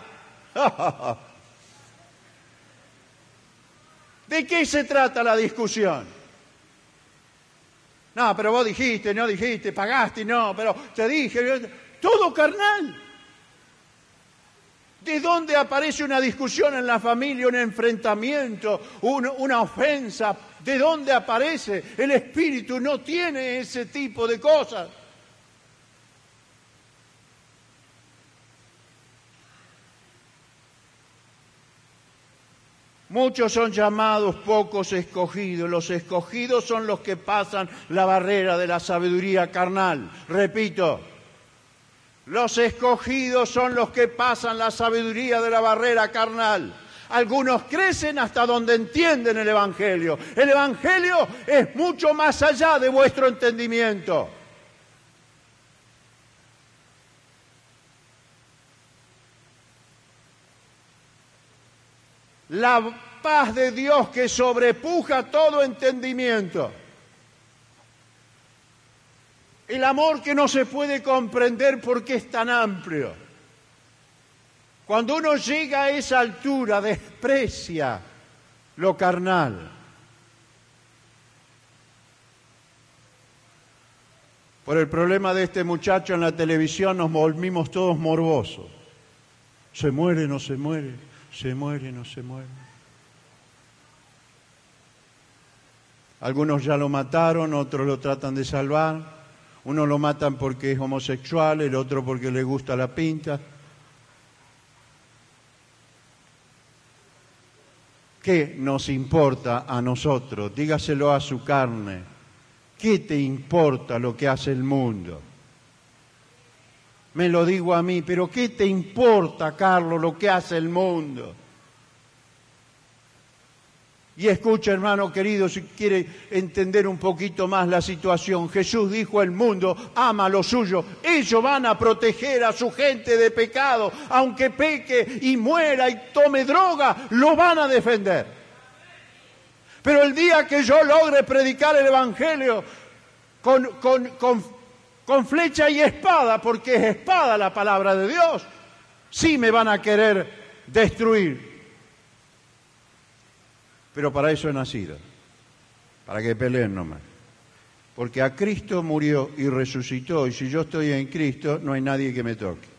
¿De qué se trata la discusión? No, pero vos dijiste, no dijiste, pagaste, no, pero te dije, todo carnal. ¿De dónde aparece una discusión en la familia, un enfrentamiento, una ofensa? ¿De dónde aparece? El espíritu no tiene ese tipo de cosas. Muchos son llamados, pocos escogidos. Los escogidos son los que pasan la barrera de la sabiduría carnal. Repito, los escogidos son los que pasan la sabiduría de la barrera carnal. Algunos crecen hasta donde entienden el Evangelio. El Evangelio es mucho más allá de vuestro entendimiento. La paz de Dios que sobrepuja todo entendimiento. El amor que no se puede comprender porque es tan amplio. Cuando uno llega a esa altura, desprecia lo carnal. Por el problema de este muchacho en la televisión nos volvimos todos morbosos. Se muere, no se muere, se muere, no se muere. Algunos ya lo mataron, otros lo tratan de salvar. Uno lo matan porque es homosexual, el otro porque le gusta la pinta. ¿Qué nos importa a nosotros? Dígaselo a su carne. ¿Qué te importa lo que hace el mundo? Me lo digo a mí, pero ¿qué te importa, Carlos, lo que hace el mundo? Y escucha, hermano querido, si quiere entender un poquito más la situación. Jesús dijo: el mundo ama a lo suyo. Ellos van a proteger a su gente de pecado. Aunque peque y muera y tome droga, lo van a defender. Pero el día que yo logre predicar el Evangelio con flecha y espada, porque es espada la palabra de Dios, sí me van a querer destruir. Pero para eso he nacido, para que peleen nomás. Porque a Cristo murió y resucitó, y si yo estoy en Cristo, no hay nadie que me toque.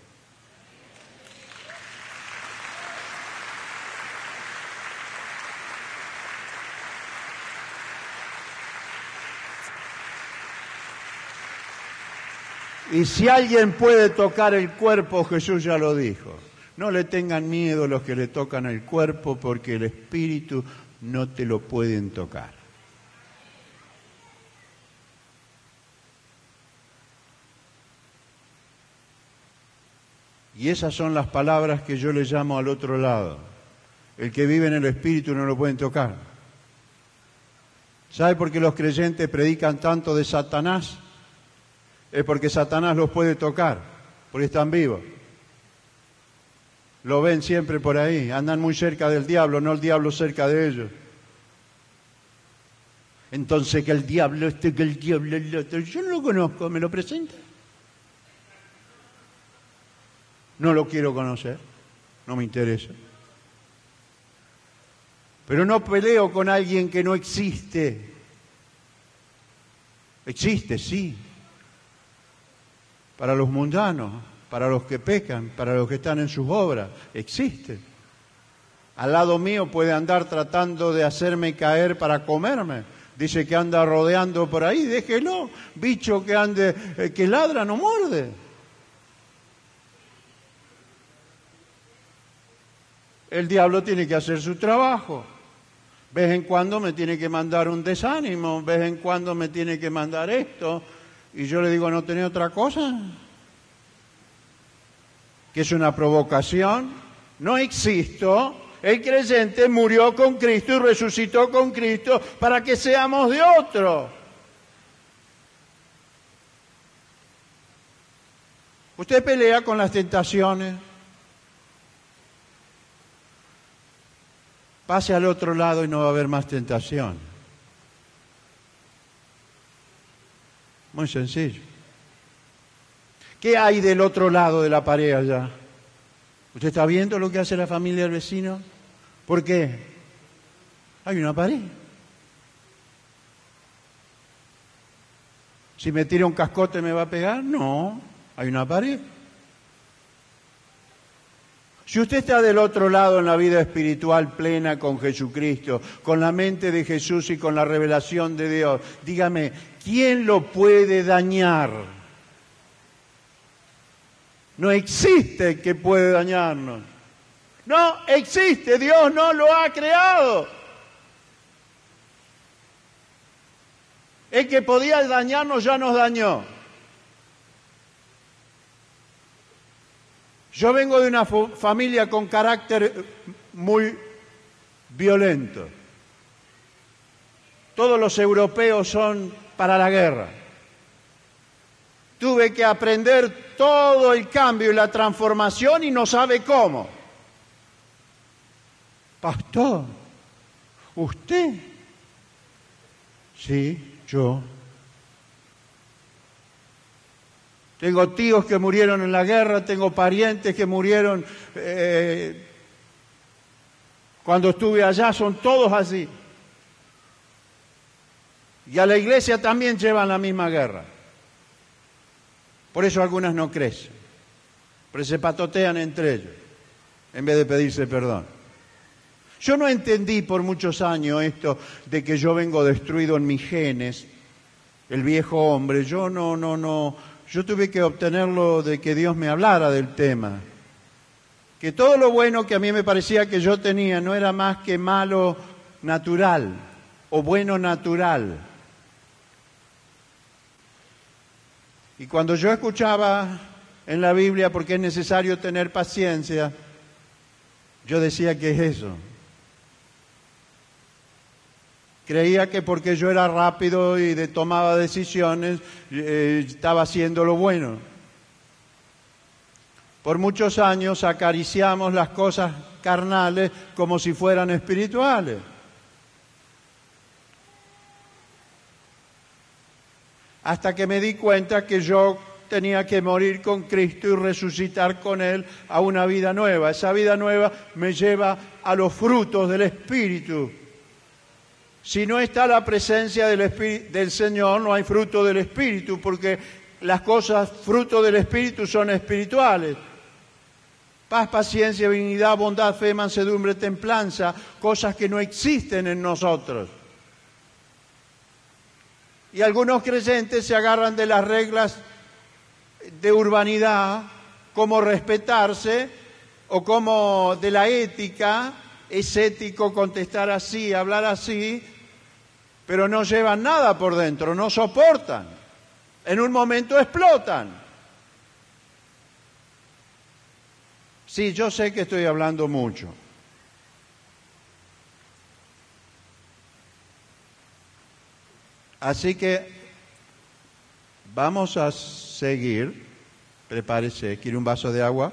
Y si alguien puede tocar el cuerpo, Jesús ya lo dijo. No le tengan miedo los que le tocan el cuerpo, porque el Espíritu no te lo pueden tocar. Y esas son las palabras que yo le llamo al otro lado. El que vive en el Espíritu no lo pueden tocar. ¿Sabe por qué los creyentes predican tanto de Satanás? Es porque Satanás los puede tocar, porque están vivos. Lo ven siempre por ahí, andan muy cerca del diablo, no el diablo cerca de ellos. Entonces que el diablo este, que el diablo el otro, yo no lo conozco, ¿me lo presenta? No lo quiero conocer, no me interesa. Pero no peleo con alguien que no existe. Existe, sí. Para los mundanos, para los que pecan, para los que están en sus obras, existe. Al lado mío puede andar tratando de hacerme caer para comerme. Dice que anda rodeando por ahí, déjelo. Bicho que ande, que ladra, no muerde. El diablo tiene que hacer su trabajo. De vez en cuando me tiene que mandar un desánimo, de vez en cuando me tiene que mandar esto. Y yo le digo, ¿no tenés otra cosa? ¿Que es una provocación? No existo. El creyente murió con Cristo y resucitó con Cristo para que seamos de otro. Usted pelea con las tentaciones. Pase al otro lado y no va a haber más tentación. Muy sencillo. ¿Qué hay del otro lado de la pared allá? ¿Usted está viendo lo que hace la familia del vecino? ¿Por qué? Hay una pared. Si me tira un cascote me va a pegar. No, hay una pared. Si usted está del otro lado en la vida espiritual plena con Jesucristo, con la mente de Jesús y con la revelación de Dios, dígame, ¿quién lo puede dañar? No existe que puede dañarnos. No existe, Dios no lo ha creado. El que podía dañarnos ya nos dañó. Yo vengo de una familia con carácter muy violento. Todos los europeos son para la guerra. Tuve que aprender todo el cambio y la transformación y no sabe cómo. Pastor, ¿usted? Sí, yo. Tengo tíos que murieron en la guerra, tengo parientes que murieron cuando estuve allá, son todos así. Y a la iglesia también llevan la misma guerra. Por eso algunas no crecen, pero se patotean entre ellos, en vez de pedirse perdón. Yo no entendí por muchos años esto de que yo vengo destruido en mis genes, el viejo hombre. Yo yo tuve que obtenerlo de que Dios me hablara del tema. Que todo lo bueno que a mí me parecía que yo tenía no era más que malo natural o bueno natural. Y cuando yo escuchaba en la Biblia porque es necesario tener paciencia. Yo decía, ¿qué es eso? Creía que porque yo era rápido y tomaba decisiones, estaba haciendo lo bueno. Por muchos años acariciamos las cosas carnales como si fueran espirituales. Hasta que me di cuenta que yo tenía que morir con Cristo y resucitar con Él a una vida nueva. Esa vida nueva me lleva a los frutos del Espíritu. Si no está la presencia del Señor, no hay fruto del Espíritu, porque las cosas, fruto del Espíritu, son espirituales. Paz, paciencia, benignidad, bondad, fe, mansedumbre, templanza, cosas que no existen en nosotros. Y algunos creyentes se agarran de las reglas de urbanidad, como respetarse, o como de la ética. Es ético contestar así, hablar así, pero no llevan nada por dentro, no soportan. En un momento explotan. Sí, yo sé que estoy hablando mucho. Así que vamos a seguir. Prepárese. ¿Quiere un vaso de agua?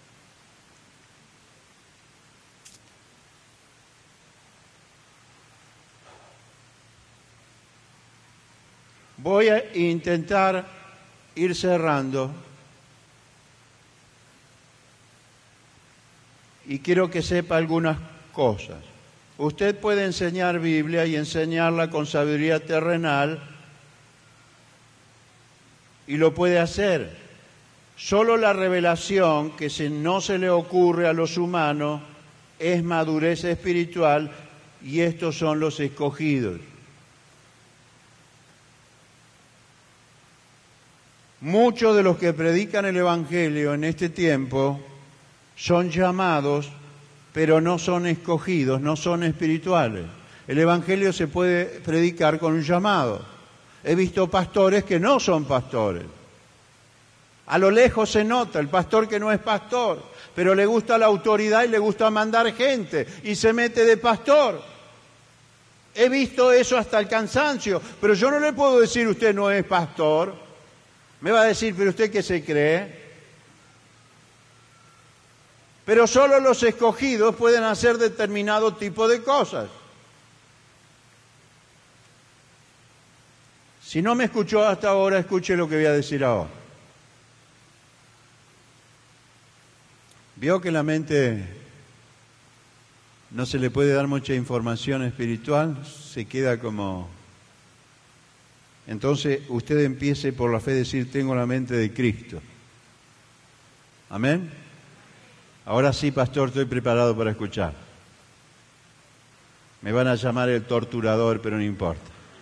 Voy a intentar ir cerrando y quiero que sepa algunas cosas. Usted puede enseñar Biblia y enseñarla con sabiduría terrenal y lo puede hacer. Solo la revelación que no se le ocurre a los humanos es madurez espiritual y estos son los escogidos. Muchos de los que predican el Evangelio en este tiempo son llamados, pero no son escogidos, no son espirituales. El Evangelio se puede predicar con un llamado. He visto pastores que no son pastores. A lo lejos se nota el pastor que no es pastor, pero le gusta la autoridad y le gusta mandar gente y se mete de pastor. He visto eso hasta el cansancio, pero yo no le puedo decir usted no es pastor. Me va a decir, pero usted qué se cree. Pero solo los escogidos pueden hacer determinado tipo de cosas. Si no me escuchó hasta ahora, escuche lo que voy a decir ahora. Vio que la mente no se le puede dar mucha información espiritual, se queda como... Entonces usted empiece por la fe a decir, tengo la mente de Cristo. Amén. Ahora sí, pastor, estoy preparado para escuchar. Me van a llamar el torturador, pero no importa.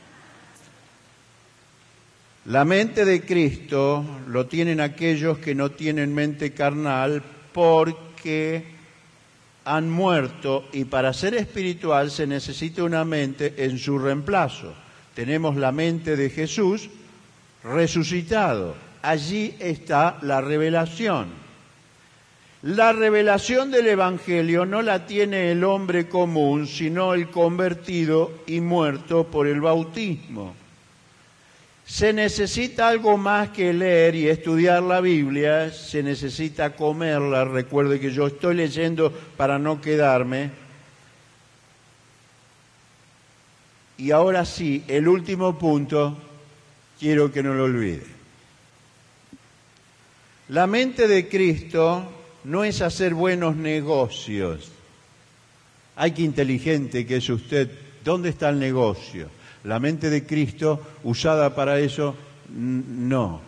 La mente de Cristo lo tienen aquellos que no tienen mente carnal porque han muerto y para ser espiritual se necesita una mente en su reemplazo. Tenemos la mente de Jesús resucitado. Allí está la revelación. La revelación del Evangelio no la tiene el hombre común, sino el convertido y muerto por el bautismo. Se necesita algo más que leer y estudiar la Biblia, se necesita comerla. Recuerde que yo estoy leyendo para no quedarme. Y ahora sí, el último punto, quiero que no lo olvide. La mente de Cristo no es hacer buenos negocios. Ay, qué inteligente que es usted. ¿Dónde está el negocio? La mente de Cristo, usada para eso, no.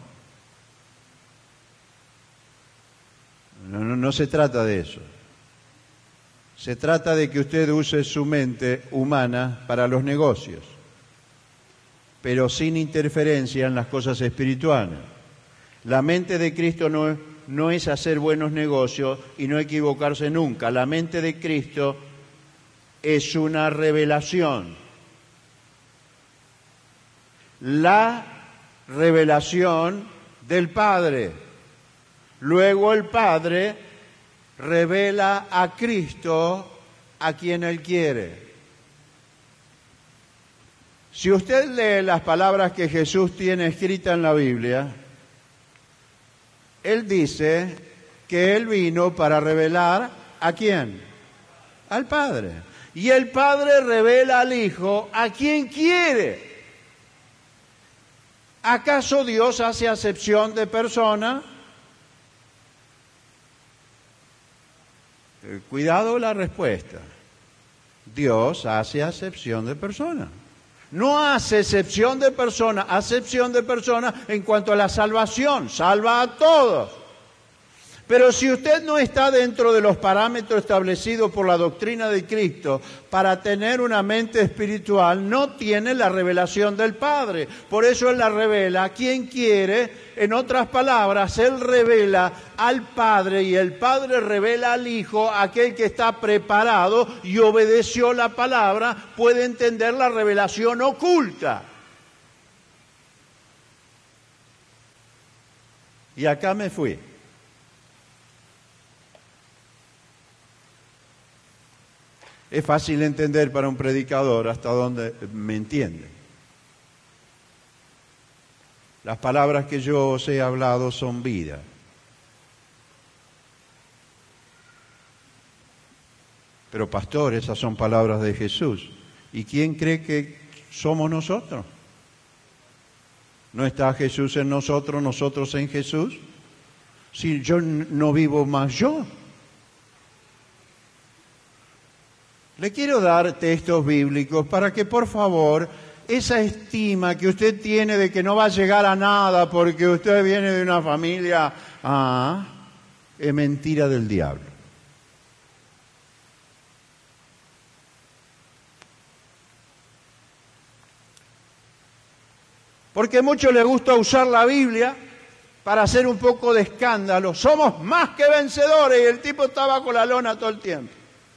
No se trata de eso. Se trata de que usted use su mente humana para los negocios, pero sin interferencia en las cosas espirituales. La mente de Cristo no es hacer buenos negocios y no equivocarse nunca. La mente de Cristo es una revelación. La revelación del Padre. Luego el Padre revela a Cristo a quien Él quiere. Si usted lee las palabras que Jesús tiene escritas en la Biblia, Él dice que Él vino para revelar ¿a quién? Al Padre. Y el Padre revela al Hijo a quien quiere. ¿Acaso Dios hace acepción de persona? Cuidado la respuesta. Dios hace acepción de persona. No hace excepción de persona, acepción de persona en cuanto a la salvación. Salva a todos. Pero si usted no está dentro de los parámetros establecidos por la doctrina de Cristo para tener una mente espiritual, no tiene la revelación del Padre. Por eso Él la revela a quien quiere. En otras palabras, Él revela al Padre y el Padre revela al Hijo, aquel que está preparado y obedeció la palabra, puede entender la revelación oculta. Y acá me fui. Es fácil entender para un predicador hasta donde me entiende. Las palabras que yo os he hablado son vida. Pero pastor, esas son palabras de Jesús. ¿Y quién cree que somos nosotros? ¿No está Jesús en nosotros, nosotros en Jesús? Si yo no vivo más yo. Le quiero dar textos bíblicos para que, por favor, esa estima que usted tiene de que no va a llegar a nada porque usted viene de una familia, es mentira del diablo. Porque a muchos les gusta usar la Biblia para hacer un poco de escándalo. Somos más que vencedores, y el tipo está bajo la lona todo el tiempo.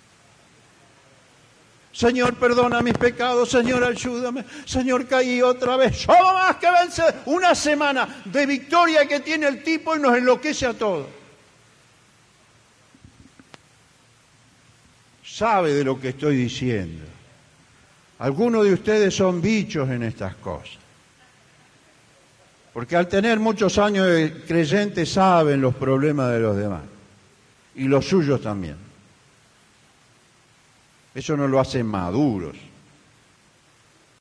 Señor, perdona mis pecados, Señor, ayúdame, Señor, caí otra vez. Somos más que vencedores. Una semana de victoria que tiene el tipo y nos enloquece a todos. Sabe de lo que estoy diciendo. Algunos de ustedes son bichos en estas cosas. Porque al tener muchos años de creyentes saben los problemas de los demás. Y los suyos también. Eso no lo hace maduros.